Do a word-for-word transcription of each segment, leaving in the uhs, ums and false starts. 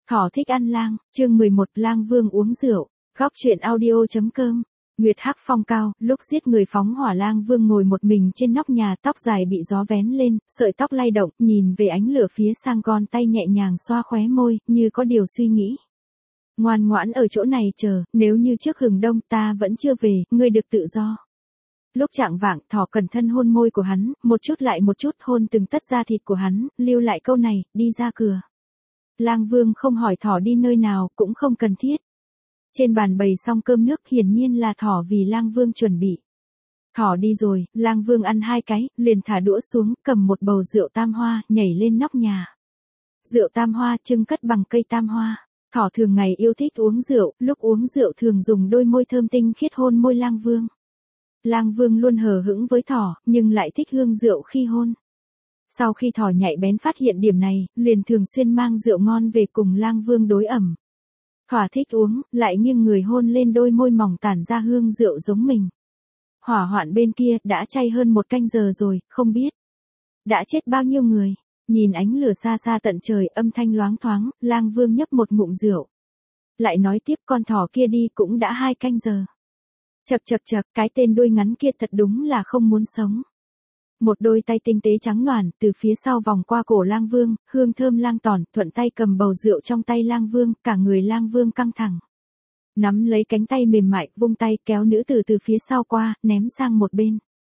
Thỏ thích ăn lang, chương mười một Lang Vương uống rượu, góc truyện audio.com. Nguyệt hắc phong cao, lúc giết người phóng hỏa Lang Vương ngồi một mình trên nóc nhà, tóc dài bị gió vén lên, sợi tóc lay động, nhìn về ánh lửa phía sang, con tay nhẹ nhàng xoa khóe môi, như có điều suy nghĩ. Ngoan ngoãn ở chỗ này chờ, nếu như trước hừng đông ta vẫn chưa về, ngươi được tự do. Lúc chạng vạng, thỏ cẩn thân hôn môi của hắn, một chút lại một chút hôn từng tấc da thịt của hắn, lưu lại câu này, đi ra cửa. Lang Vương không hỏi thỏ đi nơi nào, cũng không cần thiết. Trên bàn bày xong cơm nước, hiển nhiên là thỏ vì Lang Vương chuẩn bị. Thỏ đi rồi, Lang Vương ăn hai cái, liền thả đũa xuống, cầm một bầu rượu tam hoa, nhảy lên nóc nhà. Rượu tam hoa trưng cất bằng cây tam hoa. Thỏ thường ngày yêu thích uống rượu, lúc uống rượu thường dùng đôi môi thơm tinh khiết hôn môi Lang Vương. Lang Vương luôn hờ hững với thỏ, nhưng lại thích hương rượu khi hôn. Sau khi thỏ nhạy bén phát hiện điểm này, liền thường xuyên mang rượu ngon về cùng Lang Vương đối ẩm. Thỏ thích uống, lại nghiêng người hôn lên đôi môi mỏng tản ra hương rượu giống mình. Hỏa hoạn bên kia đã cháy hơn một canh giờ rồi, không biết đã chết bao nhiêu người. Nhìn ánh lửa xa xa tận trời, âm thanh loáng thoáng, Lang Vương nhấp một ngụm rượu. Lại nói tiếp, con thỏ kia đi cũng đã hai canh giờ. Chậc chậc chậc, cái tên đuôi ngắn kia thật đúng là không muốn sống. Một đôi tay tinh tế trắng noàn, từ phía sau vòng qua cổ Lang Vương, hương thơm lang tỏn, thuận tay cầm bầu rượu trong tay Lang Vương, cả người Lang Vương căng thẳng. Nắm lấy cánh tay mềm mại, vung tay kéo nữ tử từ phía sau qua, ném sang một bên.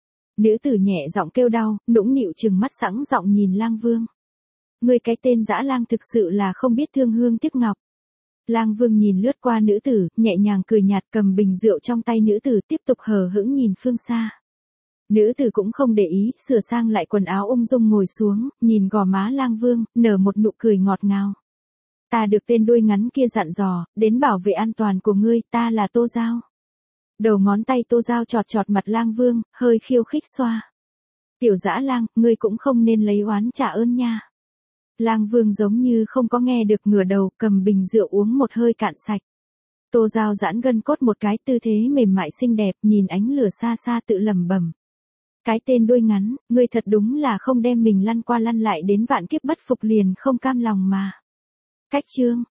Nữ tử nhẹ giọng kêu đau, nũng nịu trừng mắt sẵn giọng nhìn Lang Vương. Người cái tên dã lang thực sự là không biết thương hương tiếc ngọc. Lang Vương nhìn lướt qua nữ tử, nhẹ nhàng cười nhạt, cầm bình rượu trong tay nữ tử, tiếp tục hờ hững nhìn phương xa. Nữ tử cũng không để ý, sửa sang lại quần áo ung dung ngồi xuống, nhìn gò má Lang Vương, nở một nụ cười ngọt ngào. Ta được tên đuôi ngắn kia dặn dò, đến bảo vệ an toàn của ngươi, ta là Tô Giao. Đầu ngón tay Tô Giao chọt chọt mặt Lang Vương, hơi khiêu khích xoa. Tiểu dã lang, ngươi cũng không nên lấy oán trả ơn nha. Lang Vương giống như không có nghe được, ngửa đầu, cầm bình rượu uống một hơi cạn sạch. Tô Giao giãn gân cốt một cái, tư thế mềm mại xinh đẹp, nhìn ánh lửa xa xa tự lẩm bẩm. Cái tên đuôi ngắn, ngươi thật đúng là không đem mình lăn qua lăn lại đến vạn kiếp bất phục liền không cam lòng mà. Cách chương.